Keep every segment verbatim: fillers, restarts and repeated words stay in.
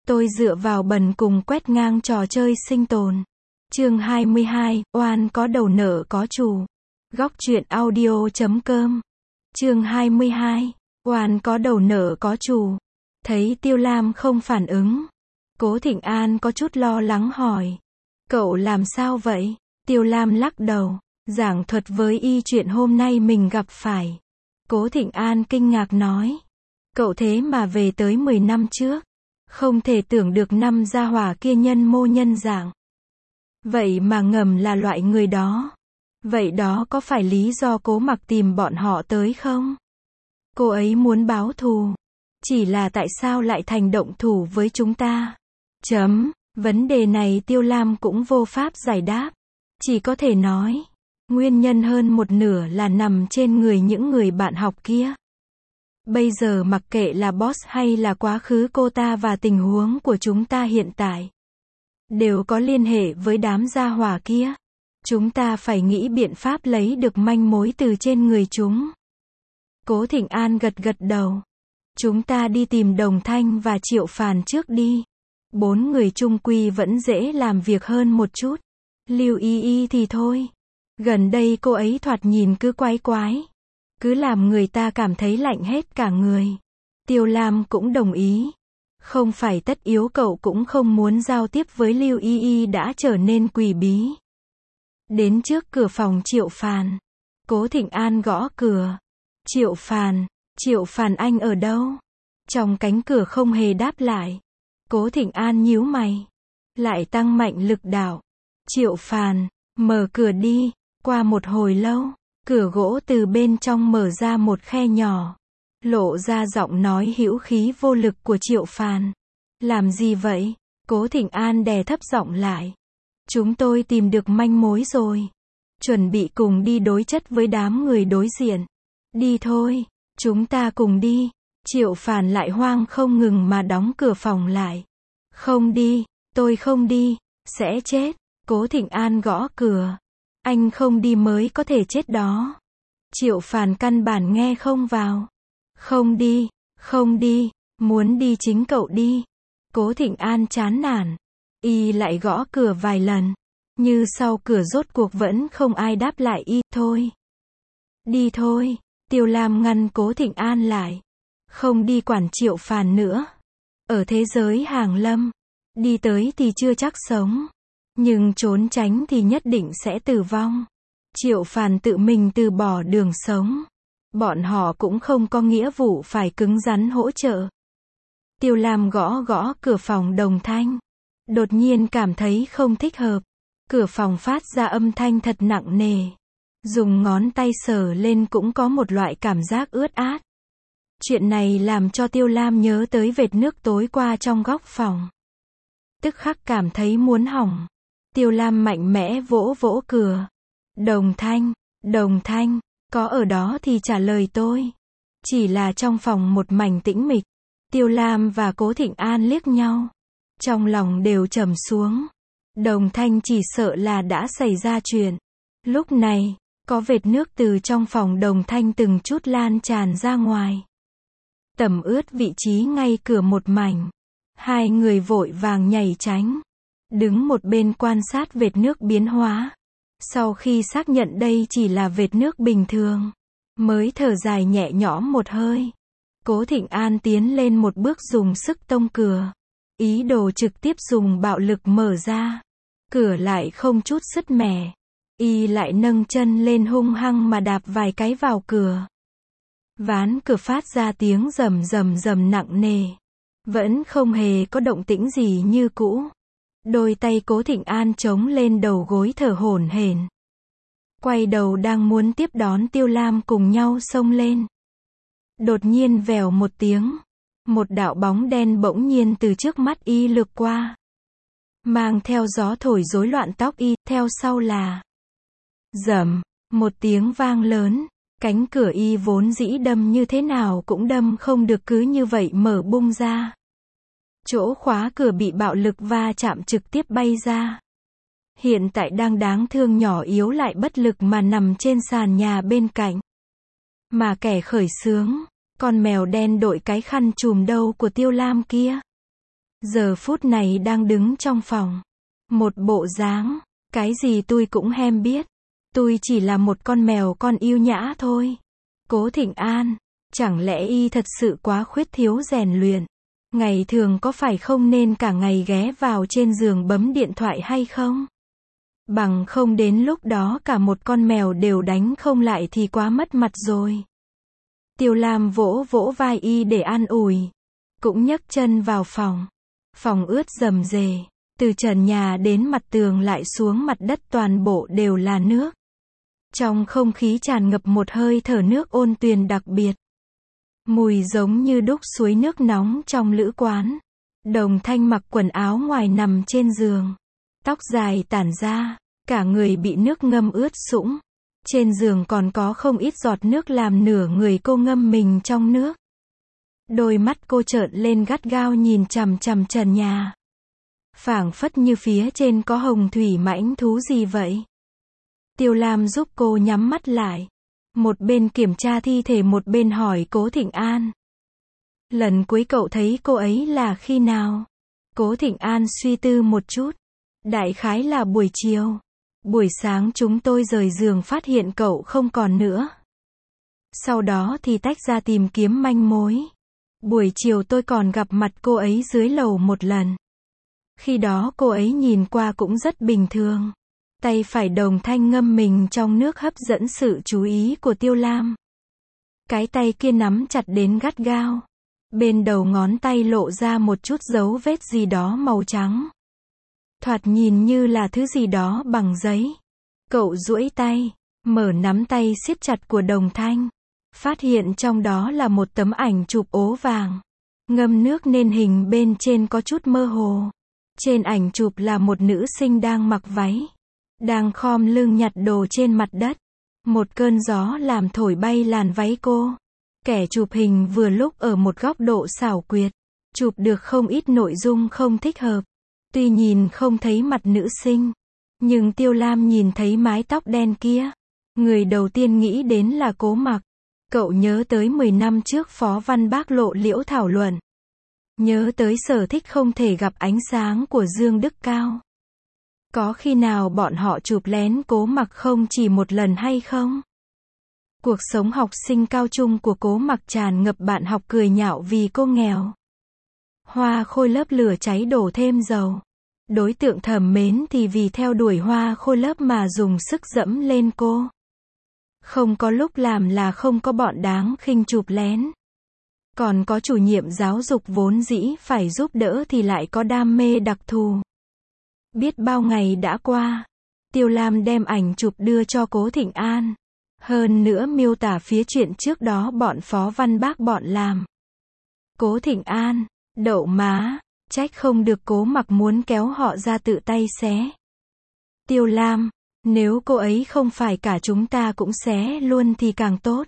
Tôi dựa vào bần cùng quét ngang trò chơi sinh tồn. Chương hai mươi hai, oan có đầu nợ có chủ. Góc truyện audio chấm com. Chương hai mươi hai, oan có đầu nợ có chủ. Thấy Tiêu Lam không phản ứng, Cố Thịnh An có chút lo lắng hỏi. Cậu làm sao vậy? Tiêu Lam lắc đầu, giảng thuật với y chuyện hôm nay mình gặp phải. Cố Thịnh An kinh ngạc nói. Cậu thế mà về tới mười năm trước. Không thể tưởng được năm gia hỏa kia nhân mô nhân dạng. Vậy mà ngầm là loại người đó. Vậy đó có phải lý do Cố Mặc tìm bọn họ tới không? Cô ấy muốn báo thù. Chỉ là tại sao lại thành động thủ với chúng ta? Chấm. Vấn đề này Tiêu Lam cũng vô pháp giải đáp. Chỉ có thể nói, nguyên nhân hơn một nửa là nằm trên người những người bạn học kia. Bây giờ mặc kệ là boss hay là quá khứ cô ta và tình huống của chúng ta hiện tại, đều có liên hệ với đám gia hỏa kia. Chúng ta phải nghĩ biện pháp lấy được manh mối từ trên người chúng. Cố Thịnh An gật gật đầu. Chúng ta đi tìm Đồng Thanh và Triệu Phàn trước đi. Bốn người chung quy vẫn dễ làm việc hơn một chút. Lưu Y Y thì thôi. Gần đây cô ấy thoạt nhìn cứ quái quái. Cứ làm người ta cảm thấy lạnh hết cả người. Tiêu Lam cũng đồng ý. Không phải tất yếu cậu cũng không muốn giao tiếp với Lưu Y Y đã trở nên quỷ bí. Đến trước cửa phòng Triệu Phàn. Cố Thịnh An gõ cửa. Triệu Phàn, Triệu Phàn anh ở đâu? Trong cánh cửa không hề đáp lại. Cố Thịnh An nhíu mày. Lại tăng mạnh lực đạo. Triệu Phàn, mở cửa đi. Qua một hồi lâu, cửa gỗ từ bên trong mở ra một khe nhỏ. Lộ ra giọng nói hữu khí vô lực của Triệu Phàn. Làm gì vậy? Cố Thịnh An đè thấp giọng lại. Chúng tôi tìm được manh mối rồi. Chuẩn bị cùng đi đối chất với đám người đối diện. Đi thôi, chúng ta cùng đi. Triệu Phàn lại hoang không ngừng mà đóng cửa phòng lại. Không đi, tôi không đi, sẽ chết. Cố Thịnh An gõ cửa. Anh không đi mới có thể chết đó. Triệu Phàn căn bản nghe không vào. Không đi, không đi, muốn đi chính cậu đi. Cố Thịnh An chán nản. Y lại gõ cửa vài lần. Như sau cửa rốt cuộc vẫn không ai đáp lại y. Thôi. Đi thôi. Tiêu Lam ngăn Cố Thịnh An lại. Không đi quản Triệu Phàn nữa. Ở thế giới hàng lâm, đi tới thì chưa chắc sống. Nhưng trốn tránh thì nhất định sẽ tử vong. Triệu Phàn tự mình từ bỏ đường sống. Bọn họ cũng không có nghĩa vụ phải cứng rắn hỗ trợ. Tiêu Lam gõ gõ cửa phòng Đồng Thanh. Đột nhiên cảm thấy không thích hợp. Cửa phòng phát ra âm thanh thật nặng nề. Dùng ngón tay sờ lên cũng có một loại cảm giác ướt át. Chuyện này làm cho Tiêu Lam nhớ tới vệt nước tối qua trong góc phòng. Tức khắc cảm thấy muốn hỏng. Tiêu Lam mạnh mẽ vỗ vỗ cửa. Đồng Thanh, Đồng Thanh, có ở đó thì trả lời tôi. Chỉ là trong phòng một mảnh tĩnh mịch. Tiêu Lam và Cố Thịnh An liếc nhau. Trong lòng đều trầm xuống. Đồng Thanh chỉ sợ là đã xảy ra chuyện. Lúc này, có vệt nước từ trong phòng Đồng Thanh từng chút lan tràn ra ngoài. Tẩm ướt vị trí ngay cửa một mảnh. Hai người vội vàng nhảy tránh. Đứng một bên quan sát vệt nước biến hóa. Sau khi xác nhận đây chỉ là vệt nước bình thường, mới thở dài nhẹ nhõm một hơi. Cố Thịnh An tiến lên một bước dùng sức tông cửa. Ý đồ trực tiếp dùng bạo lực mở ra. Cửa lại không chút sứt mẻ. Y lại nâng chân lên hung hăng mà đạp vài cái vào cửa. Ván cửa phát ra tiếng rầm rầm rầm nặng nề. Vẫn không hề có động tĩnh gì như cũ. Đôi tay Cố Thịnh An chống lên đầu gối thở hổn hển. Quay đầu đang muốn tiếp đón Tiêu Lam cùng nhau xông lên. Đột nhiên vèo một tiếng. Một đạo bóng đen bỗng nhiên từ trước mắt y lướt qua. Mang theo gió thổi rối loạn tóc y, theo sau là rầm, một tiếng vang lớn. Cánh cửa y vốn dĩ đâm như thế nào cũng đâm không được cứ như vậy mở bung ra. Chỗ khóa cửa bị bạo lực va chạm trực tiếp bay ra. Hiện tại đang đáng thương nhỏ yếu lại bất lực mà nằm trên sàn nhà bên cạnh. Mà kẻ khởi xướng, con mèo đen đội cái khăn trùm đầu của Tiêu Lam kia. Giờ phút này đang đứng trong phòng. Một bộ dáng, cái gì tôi cũng hem biết. Tôi chỉ là một con mèo con yêu nhã thôi. Cố Thịnh An, chẳng lẽ y thật sự quá khuyết thiếu rèn luyện? Ngày thường có phải không nên cả ngày ghé vào trên giường bấm điện thoại hay không? Bằng không đến lúc đó cả một con mèo đều đánh không lại thì quá mất mặt rồi. Tiêu Lam vỗ vỗ vai y để an ủi. Cũng nhấc chân vào phòng. Phòng ướt rầm rề. Từ trần nhà đến mặt tường lại xuống mặt đất toàn bộ đều là nước. Trong không khí tràn ngập một hơi thở nước ôn tuyền đặc biệt. Mùi giống như đúc suối nước nóng trong lữ quán. Đồng Thanh mặc quần áo ngoài nằm trên giường. Tóc dài tản ra, cả người bị nước ngâm ướt sũng. Trên giường còn có không ít giọt nước làm nửa người cô ngâm mình trong nước. Đôi mắt cô trợn lên gắt gao nhìn chằm chằm trần nhà. Phảng phất như phía trên có hồng thủy mãnh thú gì vậy. Tiêu Lam giúp cô nhắm mắt lại. Một bên kiểm tra thi thể một bên hỏi Cố Thịnh An. Lần cuối cậu thấy cô ấy là khi nào? Cố Thịnh An suy tư một chút. Đại khái là buổi chiều. Buổi sáng chúng tôi rời giường phát hiện cậu không còn nữa. Sau đó thì tách ra tìm kiếm manh mối. Buổi chiều tôi còn gặp mặt cô ấy dưới lầu một lần. Khi đó cô ấy nhìn qua cũng rất bình thường. Tay phải Đồng Thanh ngâm mình trong nước hấp dẫn sự chú ý của Tiêu Lam. Cái tay kia nắm chặt đến gắt gao. Bên đầu ngón tay lộ ra một chút dấu vết gì đó màu trắng. Thoạt nhìn như là thứ gì đó bằng giấy. Cậu duỗi tay, mở nắm tay siết chặt của Đồng Thanh. Phát hiện trong đó là một tấm ảnh chụp ố vàng. Ngâm nước nên hình bên trên có chút mơ hồ. Trên ảnh chụp là một nữ sinh đang mặc váy. Đang khom lưng nhặt đồ trên mặt đất. Một cơn gió làm thổi bay làn váy cô. Kẻ chụp hình vừa lúc ở một góc độ xảo quyệt. Chụp được không ít nội dung không thích hợp. Tuy nhìn không thấy mặt nữ sinh. Nhưng Tiêu Lam nhìn thấy mái tóc đen kia. Người đầu tiên nghĩ đến là Cố Mặc. Cậu nhớ tới mười năm trước Phó Văn Bác lộ liễu thảo luận. Nhớ tới sở thích không thể gặp ánh sáng của Dương Đức Cao. Có khi nào bọn họ chụp lén Cố Mặc không chỉ một lần hay không? Cuộc sống học sinh cao trung của Cố Mặc tràn ngập bạn học cười nhạo vì cô nghèo. Hoa khôi lớp lửa cháy đổ thêm dầu. Đối tượng thầm mến thì vì theo đuổi hoa khôi lớp mà dùng sức dẫm lên cô. Không có lúc làm là không có bọn đáng khinh chụp lén. Còn có chủ nhiệm giáo dục vốn dĩ phải giúp đỡ thì lại có đam mê đặc thù. Biết bao ngày đã qua. Tiêu Lam đem ảnh chụp đưa cho Cố Thịnh An. Hơn nữa miêu tả phía chuyện trước đó bọn Phó Văn Bác bọn làm. Cố Thịnh An, đậu má, trách không được Cố Mặc muốn kéo họ ra tự tay xé. Tiêu Lam, nếu cô ấy không phải cả chúng ta cũng xé luôn thì càng tốt.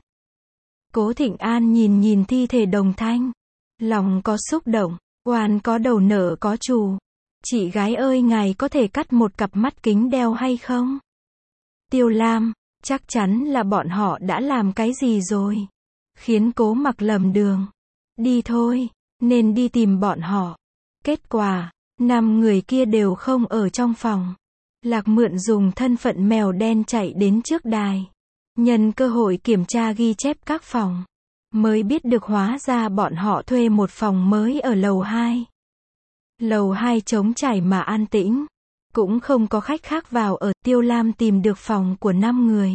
Cố Thịnh An nhìn nhìn thi thể Đồng Thanh. Lòng có xúc động, oan có đầu nợ có chủ. Chị gái ơi, ngài có thể cắt một cặp mắt kính đeo hay không? Tiêu Lam, chắc chắn là bọn họ đã làm cái gì rồi. Khiến Cố Mặc lầm đường. Đi thôi, nên đi tìm bọn họ. Kết quả, năm người kia đều không ở trong phòng. Lạc Mượn dùng thân phận mèo đen chạy đến trước đài. Nhân cơ hội kiểm tra ghi chép các phòng. Mới biết được hóa ra bọn họ thuê một phòng mới ở lầu hai. Lầu hai trống trải mà an tĩnh. Cũng không có khách khác vào ở. Tiêu Lam tìm được phòng của năm người.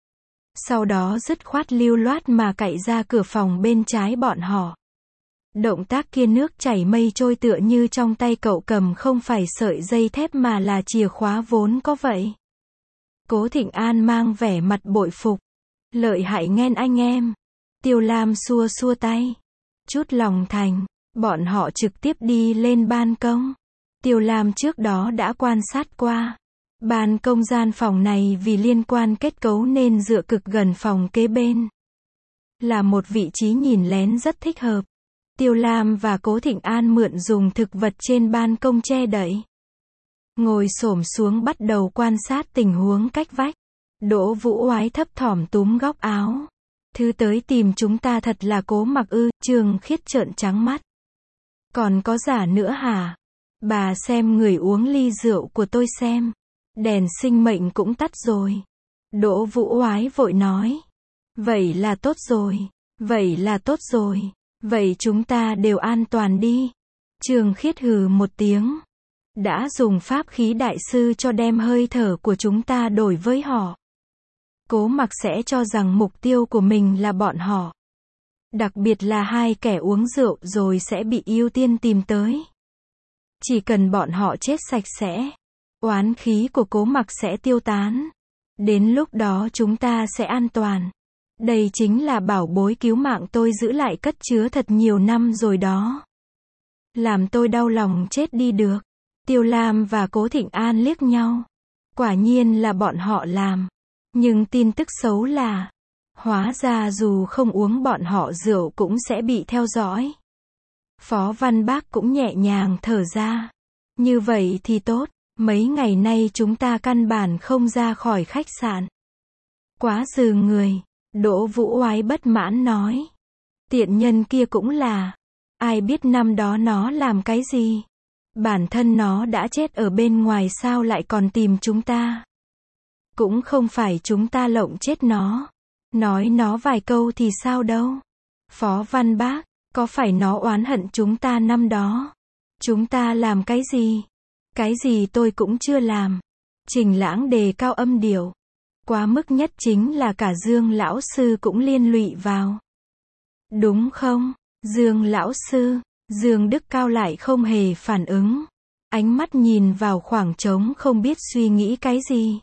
Sau đó dứt khoát lưu loát mà cạy ra cửa phòng bên trái bọn họ. Động tác kia nước chảy mây trôi tựa như trong tay cậu cầm không phải sợi dây thép mà là chìa khóa vốn có vậy. Cố Thịnh An mang vẻ mặt bội phục. Lợi hại nghen anh em. Tiêu Lam xua xua tay. Chút lòng thành. Bọn họ trực tiếp đi lên ban công. Tiêu Lam trước đó đã quan sát qua. Ban công gian phòng này vì liên quan kết cấu nên dựa cực gần phòng kế bên. Là một vị trí nhìn lén rất thích hợp. Tiêu Lam và Cố Thịnh An mượn dùng thực vật trên ban công che đậy. Ngồi xổm xuống bắt đầu quan sát tình huống cách vách. Đỗ Vũ Oái thấp thỏm túm góc áo. Thứ tới tìm chúng ta thật là Cố Mặc ư? Trương Khiết trợn trắng mắt. Còn có giả nữa hả? Bà xem người uống ly rượu của tôi xem. Đèn sinh mệnh cũng tắt rồi. Đỗ Vũ Oái vội nói. Vậy là tốt rồi. Vậy là tốt rồi. Vậy chúng ta đều an toàn đi. Trương Khiết hừ một tiếng. Đã dùng pháp khí đại sư cho đem hơi thở của chúng ta đổi với họ. Cố Mặc sẽ cho rằng mục tiêu của mình là bọn họ. Đặc biệt là hai kẻ uống rượu rồi sẽ bị ưu tiên tìm tới. Chỉ cần bọn họ chết sạch sẽ, oán khí của Cố Mặc sẽ tiêu tán. Đến lúc đó chúng ta sẽ an toàn. Đây chính là bảo bối cứu mạng tôi giữ lại cất chứa thật nhiều năm rồi đó. Làm tôi đau lòng chết đi được. Tiêu Lam và Cố Thịnh An liếc nhau. Quả nhiên là bọn họ làm. Nhưng tin tức xấu là, hóa ra dù không uống bọn họ rượu cũng sẽ bị theo dõi. Phó Văn Bác cũng nhẹ nhàng thở ra. Như vậy thì tốt, mấy ngày nay chúng ta căn bản không ra khỏi khách sạn. Quá dừ người, Đỗ Vũ Oái bất mãn nói. Tiện nhân kia cũng là, ai biết năm đó nó làm cái gì? Bản thân nó đã chết ở bên ngoài sao lại còn tìm chúng ta? Cũng không phải chúng ta lộng chết nó. Nói nó vài câu thì sao đâu. Phó Văn Bác, có phải nó oán hận chúng ta năm đó? Chúng ta làm cái gì? Cái gì tôi cũng chưa làm. Trình Lãng đề cao âm điệu. Quá mức nhất chính là cả Dương lão sư cũng liên lụy vào. Đúng không? Dương lão sư, Dương Đức Cao lại không hề phản ứng. Ánh mắt nhìn vào khoảng trống không biết suy nghĩ cái gì.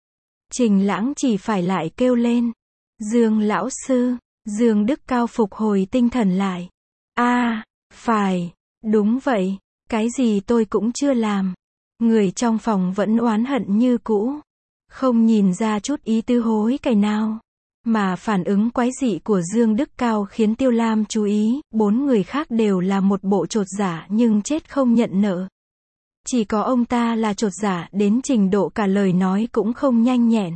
Trình Lãng chỉ phải lại kêu lên. Dương lão sư, Dương Đức Cao phục hồi tinh thần lại. A, à, phải, đúng vậy, cái gì tôi cũng chưa làm. Người trong phòng vẫn oán hận như cũ. Không nhìn ra chút ý tứ hối cải nào. Mà phản ứng quái dị của Dương Đức Cao khiến Tiêu Lam chú ý, bốn người khác đều là một bộ chột dạ nhưng chết không nhận nợ. Chỉ có ông ta là chột dạ đến trình độ cả lời nói cũng không nhanh nhẹn.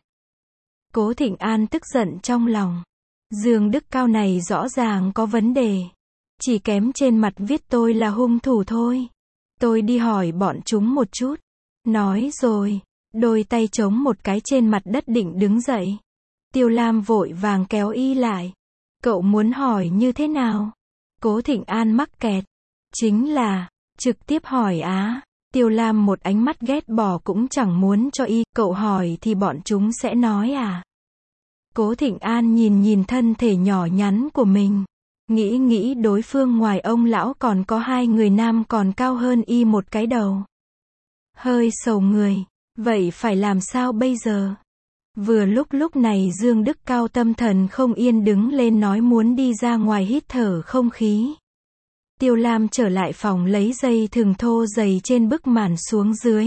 Cố Thịnh An tức giận trong lòng. Dương Đức Cao này rõ ràng có vấn đề. Chỉ kém trên mặt viết tôi là hung thủ thôi. Tôi đi hỏi bọn chúng một chút. Nói rồi, đôi tay chống một cái trên mặt đất định đứng dậy. Tiêu Lam vội vàng kéo y lại. Cậu muốn hỏi như thế nào? Cố Thịnh An mắc kẹt. Chính là, trực tiếp hỏi á. Tiêu Lam một ánh mắt ghét bỏ cũng chẳng muốn cho y, cậu hỏi thì bọn chúng sẽ nói à. Cố Thịnh An nhìn nhìn thân thể nhỏ nhắn của mình. Nghĩ nghĩ đối phương ngoài ông lão còn có hai người nam còn cao hơn y một cái đầu. Hơi sầu người. Vậy phải làm sao bây giờ? Vừa lúc lúc này Dương Đức Cao tâm thần không yên đứng lên nói muốn đi ra ngoài hít thở không khí. Tiêu Lam trở lại phòng lấy dây thừng thô dày trên bức màn xuống dưới.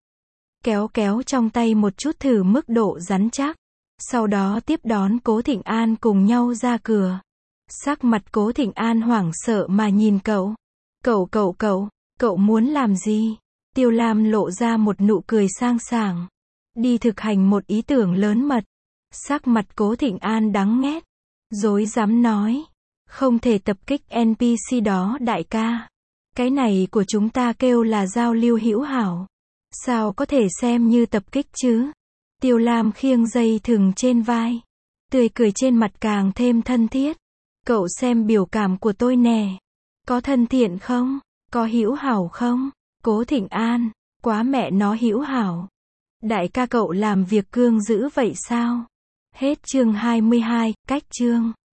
Kéo kéo trong tay một chút thử mức độ rắn chắc. Sau đó tiếp đón Cố Thịnh An cùng nhau ra cửa. Sắc mặt Cố Thịnh An hoảng sợ mà nhìn cậu. Cậu cậu cậu, cậu muốn làm gì? Tiêu Lam lộ ra một nụ cười sang sảng. Đi thực hành một ý tưởng lớn mật. Sắc mặt Cố Thịnh An đắng nghét. Dối dám nói. Không thể tập kích en pê xê đó đại ca. Cái này của chúng ta kêu là giao lưu hữu hảo. Sao có thể xem như tập kích chứ? Tiêu Lam khiêng dây thừng trên vai. Tươi cười trên mặt càng thêm thân thiết. Cậu xem biểu cảm của tôi nè. Có thân thiện không? Có hữu hảo không? Cố Thịnh An, quá mẹ nó hữu hảo. Đại ca cậu làm việc cương dữ vậy sao? Hết chương hai mươi hai, cách chương.